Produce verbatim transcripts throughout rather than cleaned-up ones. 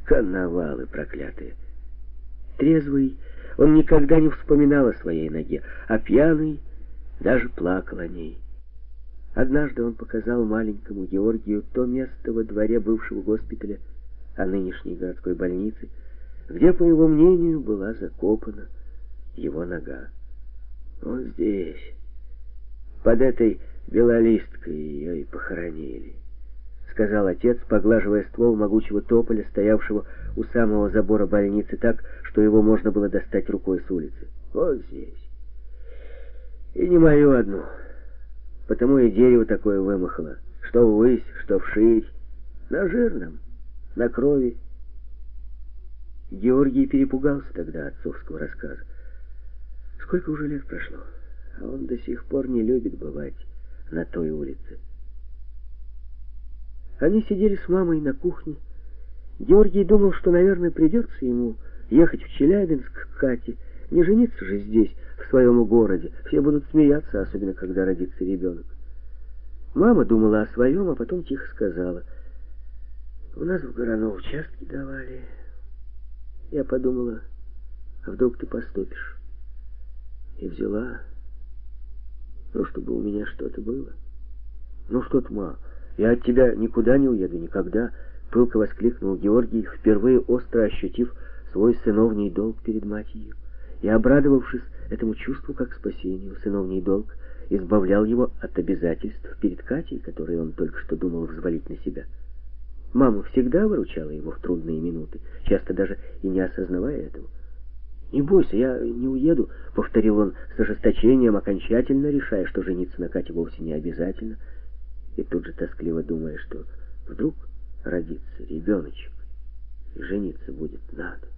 Коновалы проклятые. Трезвый, он никогда не вспоминал о своей ноге, а пьяный даже плакал о ней. Однажды он показал маленькому Георгию то место во дворе бывшего госпиталя, а нынешней городской больницы, где, по его мнению, была закопана его нога. Вот здесь, под этой белолисткой, ее и похоронили, сказал отец, поглаживая ствол могучего тополя, стоявшего у самого забора больницы так, что его можно было достать рукой с улицы. Вот здесь. И не мою одну. Потому и дерево такое вымахало, что ввысь, что вширь, на жирном, на крови. Георгий перепугался тогда отцовского рассказа. Сколько уже лет прошло, а он до сих пор не любит бывать на той улице. Они сидели с мамой на кухне. Георгий думал, что, наверное, придется ему ехать в Челябинск к Кате. Не жениться же здесь, в своем городе. Все будут смеяться, особенно когда родится ребенок. Мама думала о своем, а потом тихо сказала: у нас в Горано участки давали. Я подумала, а вдруг ты поступишь? И взяла, ну, чтобы у меня что-то было. Ну что ты, ма, я от тебя никуда не уеду, никогда, пылко воскликнул Георгий, впервые остро ощутив свой сыновний долг перед матерью. И, обрадовавшись этому чувству как спасению, сыновний долг избавлял его от обязательств перед Катей, которые он только что думал взвалить на себя. Мама всегда выручала его в трудные минуты, часто даже и не осознавая этого. «Не бойся, я не уеду», — повторил он с ожесточением, окончательно решая, что жениться на Кате вовсе не обязательно, и тут же тоскливо думая, что вдруг родится ребеночек, и жениться будет надо.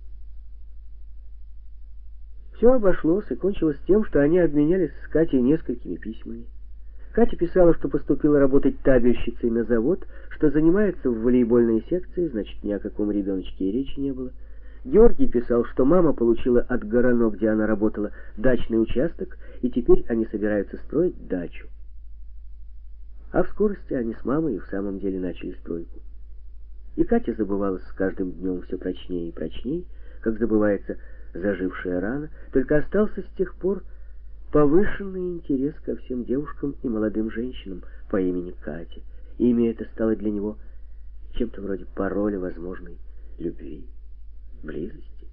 Все обошлось и кончилось тем, что они обменялись с Катей несколькими письмами. Катя писала, что поступила работать табельщицей на завод, что занимается в волейбольной секции, значит, ни о каком ребеночке и речи не было. Георгий писал, что мама получила от Горано, где она работала, дачный участок, и теперь они собираются строить дачу. А в скорости они с мамой и в самом деле начали стройку. И Катя забывалась с каждым днем все прочнее и прочнее, как забывается зажившая рана, только остался с тех пор повышенный интерес ко всем девушкам и молодым женщинам по имени Катя. Имя это стало для него чем-то вроде пароля возможной любви, близости.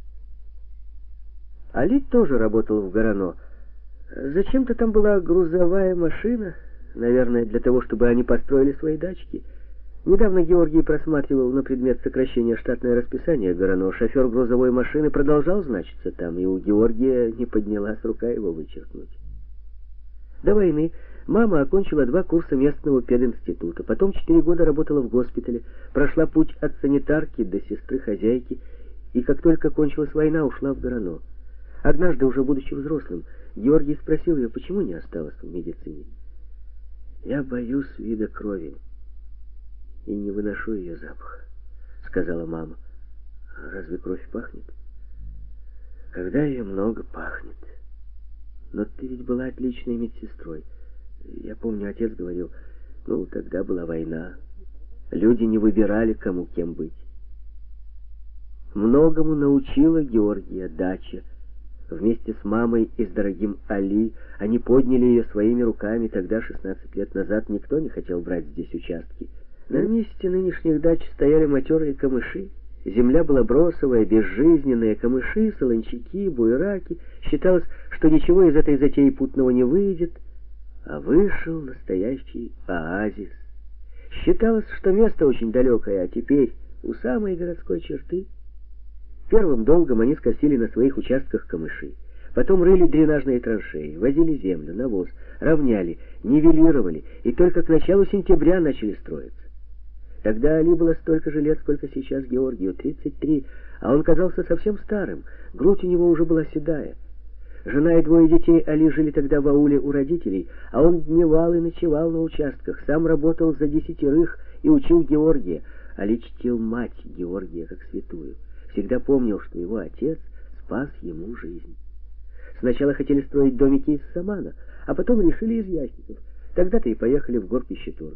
Али тоже работал в Горано. Зачем-то там была грузовая машина, наверное, для того, чтобы они построили свои дачки. Недавно Георгий просматривал на предмет сокращения штатное расписание Горано. Шофер грузовой машины продолжал значиться там, и у Георгия не поднялась рука его вычеркнуть. До войны мама окончила два курса местного пединститута, потом четыре года работала в госпитале, прошла путь от санитарки до сестры-хозяйки, и как только кончилась война, ушла в Горано. Однажды, уже будучи взрослым, Георгий спросил ее, почему не осталась в медицине. «Я боюсь вида крови и не выношу ее запаха», — сказала мама. «Разве кровь пахнет?» «Когда ее много, пахнет. Но ты ведь была отличной медсестрой. Я помню, отец говорил, ну, тогда была война. Люди не выбирали, кому кем быть». Многому научила Георгия дача. Вместе с мамой и с дорогим Али они подняли ее своими руками. Тогда, шестнадцать лет назад, никто не хотел брать здесь участки. На месте нынешних дач стояли матерые камыши. Земля была бросовая, безжизненная. Камыши, солончаки, буераки. Считалось, что ничего из этой затеи путного не выйдет. А вышел настоящий оазис. Считалось, что место очень далекое, а теперь у самой городской черты. Первым долгом они скосили на своих участках камыши. Потом рыли дренажные траншеи, возили землю, навоз, равняли, нивелировали, и только к началу сентября начали строиться. Тогда Али было столько же лет, сколько сейчас Георгию, тридцать три, а он казался совсем старым, грудь у него уже была седая. Жена и двое детей Али жили тогда в ауле у родителей, а он дневал и ночевал на участках, сам работал за десятерых и учил Георгия. Али чтил мать Георгия как святую. Всегда помнил, что его отец спас ему жизнь. Сначала хотели строить домики из самана, а потом решили из ящиков. Тогда-то и поехали в Горпищетур.